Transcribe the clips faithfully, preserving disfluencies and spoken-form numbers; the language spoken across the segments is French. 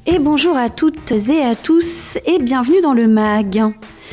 Et bonjour à toutes et à tous et bienvenue dans le M A G.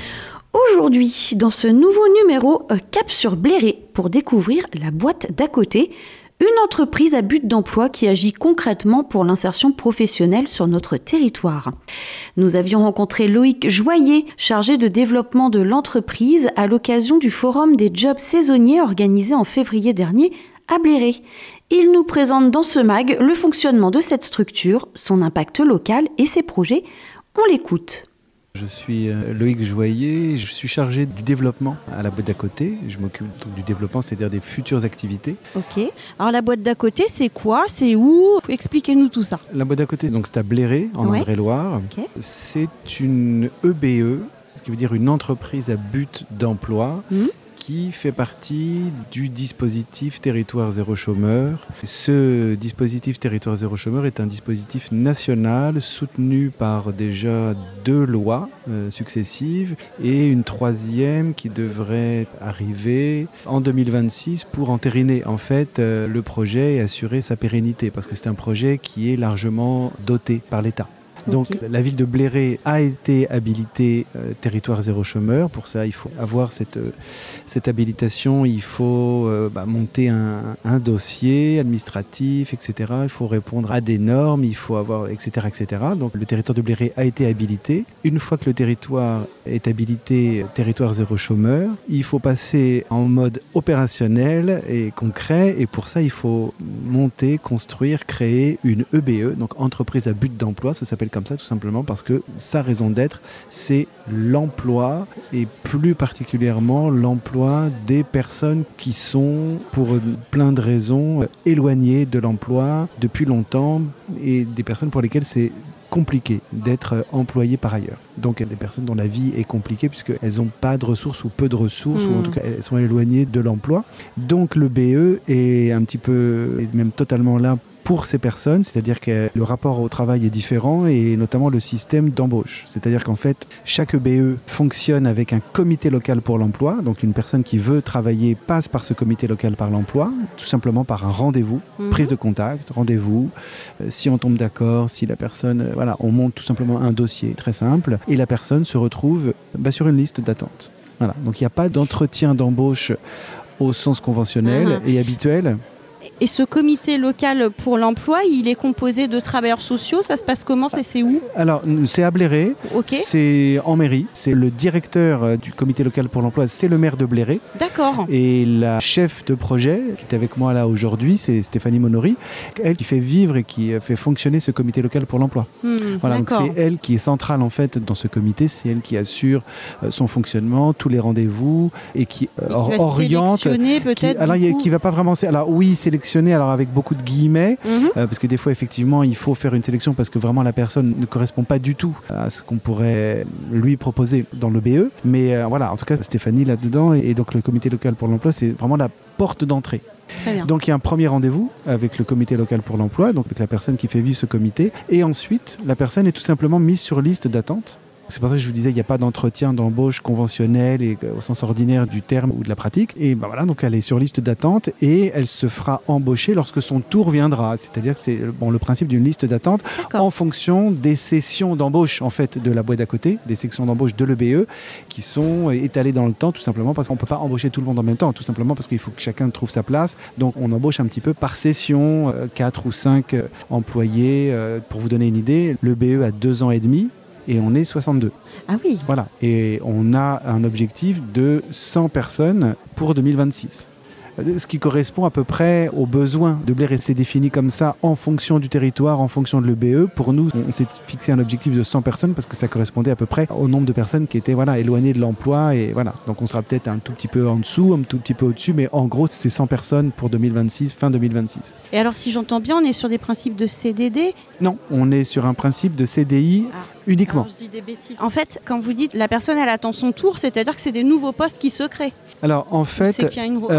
Aujourd'hui, dans ce nouveau numéro, cap sur Bléré pour découvrir la boîte d'à côté, une entreprise à but d'emploi qui agit concrètement pour l'insertion professionnelle sur notre territoire. Nous avions rencontré Loïc Joyer, chargé de développement de l'entreprise, à l'occasion du forum des jobs saisonniers organisé en février dernier à Bléré. Il nous présente dans ce mag le fonctionnement de cette structure, son impact local et ses projets. On l'écoute. Je suis Loïc Joyer, je suis chargé du développement à la boîte d'à côté. Je m'occupe donc du développement, c'est-à-dire des futures activités. Ok. Alors la boîte d'à côté, c'est quoi? C'est où? Expliquez-nous tout ça. La boîte d'à côté, donc c'est à Bléré, en Ouais. Indre-et-Loire. Okay. C'est une E B E, ce qui veut dire une entreprise à but d'emploi. Mmh. qui fait partie du dispositif Territoire Zéro Chômeur. Ce dispositif Territoire Zéro Chômeur est un dispositif national soutenu par déjà deux lois euh, successives et une troisième qui devrait arriver en deux mille vingt-six pour entériner en fait euh, le projet et assurer sa pérennité parce que c'est un projet qui est largement doté par l'État. Donc okay. La ville de Bléré a été habilitée euh, territoire zéro chômeur. Pour ça, il faut avoir cette, euh, cette habilitation. Il faut euh, bah, monter un, un dossier administratif, et cetera. Il faut répondre à des normes, il faut avoir, et cetera, et cetera. Donc le territoire de Bléré a été habilité. Une fois que le territoire est habilité territoire zéro chômeur, il faut passer en mode opérationnel et concret. Et pour ça, il faut monter, construire, créer une E B E, donc entreprise à but d'emploi. Ça s'appelle comme ça tout simplement parce que sa raison d'être, c'est l'emploi et plus particulièrement l'emploi des personnes qui sont pour plein de raisons éloignées de l'emploi depuis longtemps et des personnes pour lesquelles c'est compliqué d'être employé par ailleurs. Donc il y a des personnes dont la vie est compliquée puisqu'elles n'ont pas de ressources ou peu de ressources mmh. ou en tout cas elles sont éloignées de l'emploi. Donc le B E est un petit peu, est même totalement là pour ces personnes, c'est-à-dire que le rapport au travail est différent et notamment le système d'embauche. C'est-à-dire qu'en fait, chaque B E fonctionne avec un comité local pour l'emploi. Donc une personne qui veut travailler passe par ce comité local par l'emploi, tout simplement par un rendez-vous, mmh. prise de contact, rendez-vous. Euh, si on tombe d'accord, si la personne... Euh, voilà, on monte tout simplement un dossier très simple et la personne se retrouve bah, sur une liste d'attente. Voilà. Donc il n'y a pas d'entretien d'embauche au sens conventionnel mmh. et habituel. Et ce comité local pour l'emploi, il est composé de travailleurs sociaux. Ça se passe comment? C'est, c'est où? Alors, c'est à Bléré. Okay. C'est en mairie. C'est le directeur du comité local pour l'emploi, c'est le maire de Bléré. D'accord. Et la chef de projet, qui est avec moi là aujourd'hui, c'est Stéphanie Monori. Elle qui fait vivre et qui fait fonctionner ce comité local pour l'emploi. Mmh, voilà, donc c'est elle qui est centrale en fait dans ce comité. C'est elle qui assure son fonctionnement, tous les rendez-vous et qui, et qui oriente. Sélectionner peut-être. Qui, alors, coup, qui va pas vraiment. Alors oui, sélectionner. Alors avec beaucoup de guillemets, mmh. euh, parce que des fois effectivement il faut faire une sélection parce que vraiment la personne ne correspond pas du tout à ce qu'on pourrait lui proposer dans le B E. Mais euh, voilà, en tout cas Stéphanie là-dedans et, et donc le comité local pour l'emploi, c'est vraiment la porte d'entrée. Donc il y a un premier rendez-vous avec le comité local pour l'emploi, donc avec la personne qui fait vivre ce comité, et ensuite la personne est tout simplement mise sur liste d'attente. C'est pour ça que je vous disais, il n'y a pas d'entretien d'embauche conventionnel et au sens ordinaire du terme ou de la pratique. Et ben voilà, donc elle est sur liste d'attente et elle se fera embaucher lorsque son tour viendra. C'est-à-dire que c'est bon, le principe d'une liste d'attente D'accord. en fonction des sessions d'embauche en fait de la boîte d'à côté, des sections d'embauche de l'E B E qui sont étalées dans le temps tout simplement parce qu'on ne peut pas embaucher tout le monde en même temps, tout simplement parce qu'il faut que chacun trouve sa place. Donc on embauche un petit peu par session, quatre ou cinq employés. Pour vous donner une idée, le B E a deux ans et demi. Et on est soixante-deux. Ah oui. Voilà. Et on a un objectif de cent personnes pour deux mille vingt-six. Ce qui correspond à peu près aux besoins de Bléré. C'est défini comme ça en fonction du territoire, en fonction de l'E B E. Pour nous, on s'est fixé un objectif de cent personnes parce que ça correspondait à peu près au nombre de personnes qui étaient voilà, éloignées de l'emploi. Et voilà. Donc on sera peut-être un tout petit peu en dessous, un tout petit peu au-dessus, mais en gros, c'est cent personnes pour deux mille vingt-six, fin deux mille vingt-six. Et alors, si j'entends bien, on est sur des principes de C D D? Non, on est sur un principe de C D I ah. uniquement. Alors, je dis des bêtises. En fait, quand vous dites la personne, elle attend son tour, c'est-à-dire que c'est des nouveaux postes qui se créent. Alors en fait, c'est qu'il y a une... alors oui,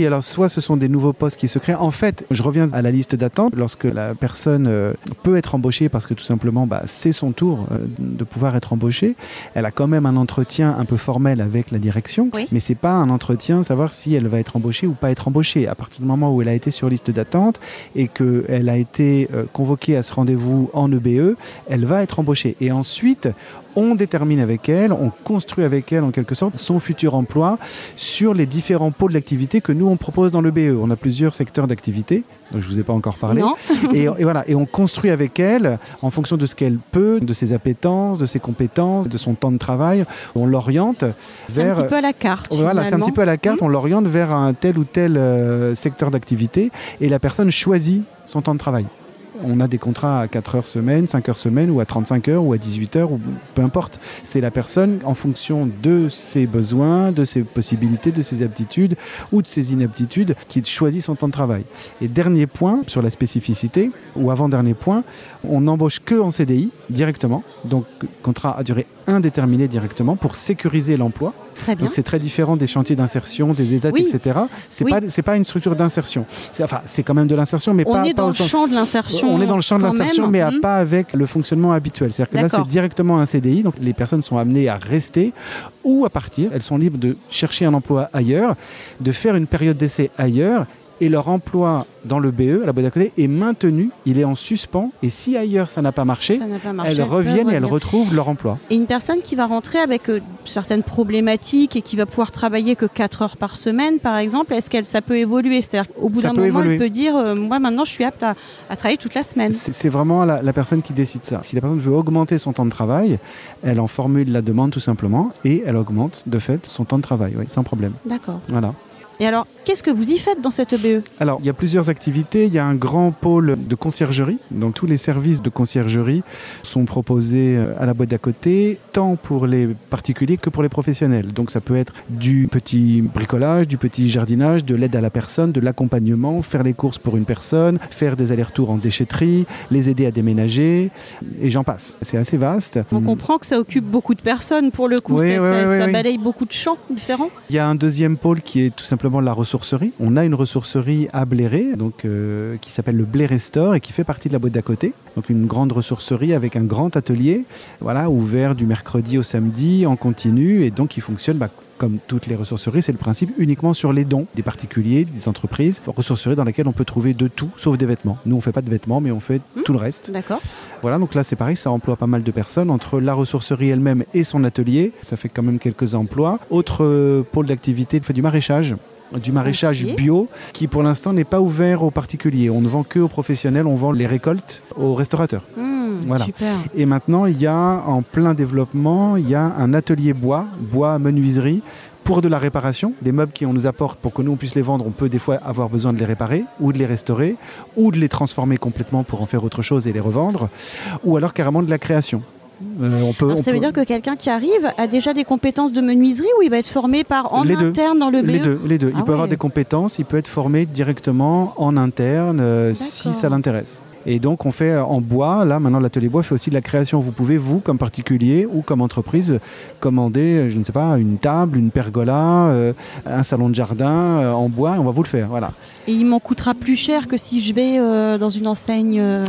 alors soit ce sont des nouveaux postes qui se créent. En fait, je reviens à la liste d'attente. Lorsque la personne euh, peut être embauchée parce que tout simplement, bah, c'est son tour euh, de pouvoir être embauchée, elle a quand même un entretien un peu formel avec la direction, oui. mais c'est pas un entretien savoir si elle va être embauchée ou pas être embauchée. À partir du moment où elle a été sur liste d'attente et qu'elle a été euh, convoquée à ce rendez-vous en E B E, elle va être embauchée. Et ensuite, on détermine avec elle, on construit avec elle en quelque sorte son futur emploi sur les différents pôles d'activité que nous on propose dans l'E B E. On a plusieurs secteurs d'activité, donc je ne vous ai pas encore parlé. Non. et, et voilà, et on construit avec elle, en fonction de ce qu'elle peut, de ses appétences, de ses compétences, de son temps de travail, on l'oriente vers... C'est un petit peu à la carte. Voilà, c'est un petit peu à la carte, mmh. on l'oriente vers un tel ou tel euh, secteur d'activité et la personne choisit son temps de travail. On a des contrats à quatre heures semaine, cinq heures semaine, ou à trente-cinq heures, ou à dix-huit heures, ou peu importe. C'est la personne, en fonction de ses besoins, de ses possibilités, de ses aptitudes ou de ses inaptitudes, qui choisit son temps de travail. Et dernier point, sur la spécificité, ou avant-dernier point, on n'embauche que en C D I, directement. Donc, contrat à durée indéterminée directement, pour sécuriser l'emploi. Très bien. Donc c'est très différent des chantiers d'insertion, des E S A T, oui. et cetera. C'est oui. pas c'est pas une structure d'insertion. C'est, enfin, c'est quand même de l'insertion, mais on pas. On est pas dans au le sens... champ de l'insertion. On est dans le champ de l'insertion, même. mais mmh. pas avec le fonctionnement habituel. C'est-à-dire que D'accord. là, c'est directement un C D I. Donc les personnes sont amenées à rester ou à partir. Elles sont libres de chercher un emploi ailleurs, de faire une période d'essai ailleurs. Et leur emploi dans le B E, à la boîte d'à côté, est maintenu, il est en suspens. Et si ailleurs ça n'a pas marché, n'a pas marché elles reviennent et elles retrouvent leur emploi. Et une personne qui va rentrer avec euh, certaines problématiques et qui va pouvoir travailler que quatre heures par semaine, par exemple, est-ce que ça peut évoluer ? C'est-à-dire qu'au bout ça d'un moment, évoluer. Elle peut dire euh, moi maintenant je suis apte à, à travailler toute la semaine. C'est, c'est vraiment la, la personne qui décide ça. Si la personne veut augmenter son temps de travail, elle en formule la demande tout simplement et elle augmente de fait son temps de travail, oui, sans problème. D'accord. Voilà. Et alors, qu'est-ce que vous y faites dans cette E B E ? Alors, il y a plusieurs activités. Il y a un grand pôle de conciergerie. Donc, tous les services de conciergerie sont proposés à la boîte d'à côté, tant pour les particuliers que pour les professionnels. Donc, ça peut être du petit bricolage, du petit jardinage, de l'aide à la personne, de l'accompagnement, faire les courses pour une personne, faire des allers-retours en déchetterie, les aider à déménager, et j'en passe. C'est assez vaste. On comprend que ça occupe beaucoup de personnes, pour le coup. Oui, ça, oui, ça, oui, ça oui. balaye beaucoup de champs différents. Il y a un deuxième pôle qui est tout simplement la ressourcerie. On a une ressourcerie à Bléré, donc, euh, qui s'appelle le Bléré Store et qui fait partie de la boîte d'à côté. Donc une grande ressourcerie avec un grand atelier, voilà, ouvert du mercredi au samedi en continu et donc qui fonctionne bah, comme toutes les ressourceries, c'est le principe uniquement sur les dons des particuliers, des entreprises, ressourceries dans lesquelles on peut trouver de tout sauf des vêtements. Nous on ne fait pas de vêtements mais on fait mmh. tout le reste. D'accord. Voilà, donc là c'est pareil, ça emploie pas mal de personnes entre la ressourcerie elle-même et son atelier, ça fait quand même quelques emplois. Autre euh, pôle d'activité, fait du maraîchage. du maraîchage okay. bio qui pour l'instant n'est pas ouvert aux particuliers. On ne vend que aux professionnels, on vend les récoltes aux restaurateurs. Mmh, voilà. Super. Et maintenant il y a en plein développement, il y a un atelier bois, bois menuiserie pour de la réparation, des meubles qu'on nous apporte pour que nous on puisse les vendre, on peut des fois avoir besoin de les réparer ou de les restaurer ou de les transformer complètement pour en faire autre chose et les revendre ou alors carrément de la création. Euh, on peut, Alors, on ça peut... veut dire que quelqu'un qui arrive a déjà des compétences de menuiserie ou il va être formé par en les interne deux. dans le B E ? Les deux, les deux. Ah il peut ouais. avoir des compétences, il peut être formé directement en interne euh, si ça l'intéresse. Et donc on fait en bois, là maintenant l'atelier bois fait aussi de la création. Vous pouvez, vous, comme particulier ou comme entreprise, commander, je ne sais pas, une table, une pergola, euh, un salon de jardin euh, en bois et on va vous le faire, voilà. Et il m'en coûtera plus cher que si je vais euh, dans une enseigne euh...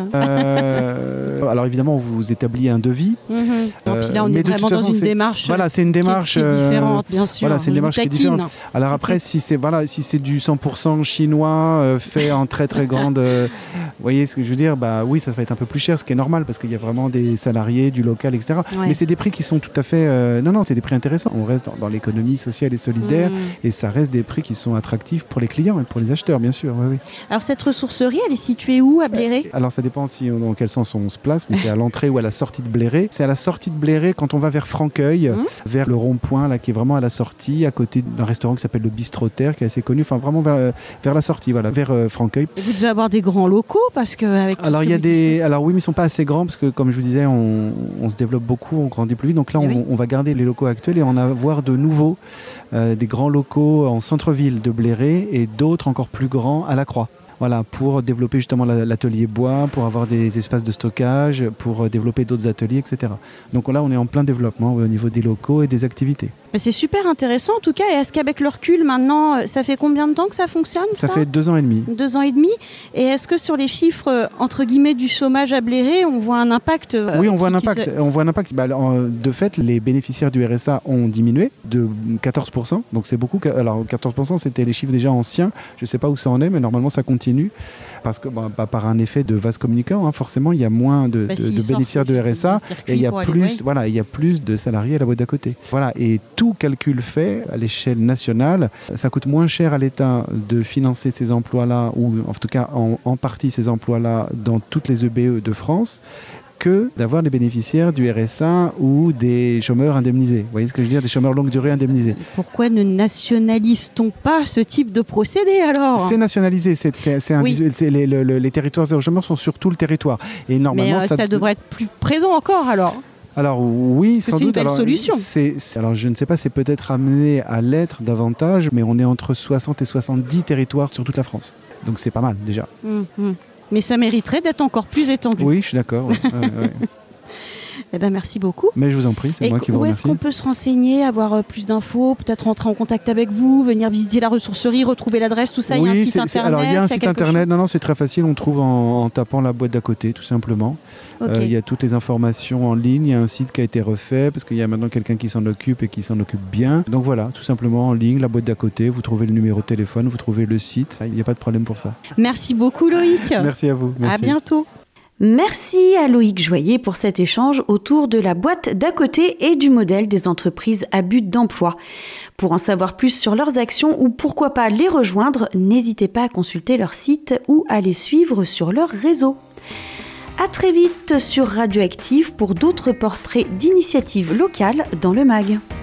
Euh, alors évidemment, on vous établit un devis. Mmh. Euh, puis là, on est vraiment façon, dans une c'est, démarche voilà, c'est une démarche qui, qui est différente, bien sûr. Voilà, c'est une démarche qui est différente. Alors après, okay. si, c'est, voilà, si c'est du cent pour cent chinois, euh, fait en très très grande... Euh, vous voyez ce que je veux dire ? Bah oui, ça va être un peu plus cher, ce qui est normal, parce qu'il y a vraiment des salariés, du local, et cetera. Ouais. Mais c'est des prix qui sont tout à fait... Euh, non, non, c'est des prix intéressants. On reste dans, dans l'économie sociale et solidaire, mmh. et ça reste des prix qui sont attractifs pour les clients et pour les acheteurs, bien sûr. Ouais, oui. Alors cette ressourcerie, elle est située où, à Bléré ? Alors ça dépend si, dans quel sens on se place, mais c'est à l'entrée ou à la sortie de Bléré. C'est à la sortie de Bléré quand on va vers Franqueuil, mmh. vers le rond-point là, qui est vraiment à la sortie, à côté d'un restaurant qui s'appelle le Bistrot Terre, qui est assez connu, enfin vraiment vers, vers la sortie, voilà, vers euh, Franqueuil. Et vous devez avoir des grands locaux, parce que avec alors il y a des, alors oui, mais ils sont pas assez grands parce que comme je vous disais, on, on se développe beaucoup, on grandit plus vite. Donc là, on, oui. on va garder les locaux actuels et en avoir de nouveaux, euh, des grands locaux en centre-ville de Bléré et d'autres encore plus grands à la Croix. Voilà, pour développer justement l'atelier bois, pour avoir des espaces de stockage, pour développer d'autres ateliers, et cetera. Donc là, on est en plein développement au niveau des locaux et des activités. C'est super intéressant en tout cas. Et est-ce qu'avec le recul maintenant, ça fait combien de temps que ça fonctionne ça, ça fait deux ans et demi. Deux ans et demi. Et est-ce que sur les chiffres entre guillemets du chômage à Bléré, on voit un impact euh, Oui, on voit qui, un impact. se... On voit un impact. Bah, de fait, les bénéficiaires du R S A ont diminué de quatorze pour cent. Donc c'est beaucoup. Alors quatorze pour cent, c'était les chiffres déjà anciens. Je ne sais pas où ça en est, mais normalement ça continue. Parce que bah, bah, par un effet de vase communicant, hein, forcément, il y a moins de, bah, de, de bénéficiaires du R S A et il y a plus, aller, ouais. voilà, il y a plus de salariés à la boîte d'à côté. Voilà, et tout calcul fait à l'échelle nationale, ça coûte moins cher à l'État de financer ces emplois-là, ou en tout cas en, en partie ces emplois-là dans toutes les E B E de France, que d'avoir des bénéficiaires du R S A ou des chômeurs indemnisés. Vous voyez ce que je veux dire, des chômeurs longue durée indemnisés. Pourquoi ne nationalise-t-on pas ce type de procédé alors ? C'est nationalisé. C'est, c'est, c'est un, oui. c'est les, le, les territoires zéro chômeur sont sur tout le territoire. Et normalement, Mais euh, ça, ça devrait être plus présent encore alors ? Alors oui, sans c'est doute. Une belle alors, solution. C'est, c'est, alors je ne sais pas, c'est peut-être amené à l'être davantage, mais on est entre soixante et soixante-dix territoires sur toute la France. Donc c'est pas mal déjà. Mmh. Mais ça mériterait d'être encore plus étendu. Oui, je suis d'accord. Ouais, ouais, ouais. Eh ben, merci beaucoup. Mais je vous en prie, c'est Et moi qui vous où remercie. Où est-ce qu'on peut se renseigner, avoir euh, plus d'infos, peut-être rentrer en contact avec vous, venir visiter la ressourcerie, retrouver l'adresse, tout ça? Oui, il y a un site c'est, internet. c'est, alors il y a un site internet. Chose. Non, non, c'est très facile. On trouve en, en tapant la boîte d'à côté, tout simplement. Okay. Euh, il y a toutes les informations en ligne. Il y a un site qui a été refait parce qu'il y a maintenant quelqu'un qui s'en occupe et qui s'en occupe bien. Donc voilà, tout simplement en ligne, la boîte d'à côté. Vous trouvez le numéro de téléphone, vous trouvez le site. Il n'y a pas de problème pour ça. Merci beaucoup, Loïc. Merci à vous. Merci. À bientôt. Merci à Loïc Joyer pour cet échange autour de la boîte d'à côté et du modèle des entreprises à but d'emploi. Pour en savoir plus sur leurs actions ou pourquoi pas les rejoindre, n'hésitez pas à consulter leur site ou à les suivre sur leur réseau. À très vite sur Radioactive pour d'autres portraits d'initiatives locales dans le M A G.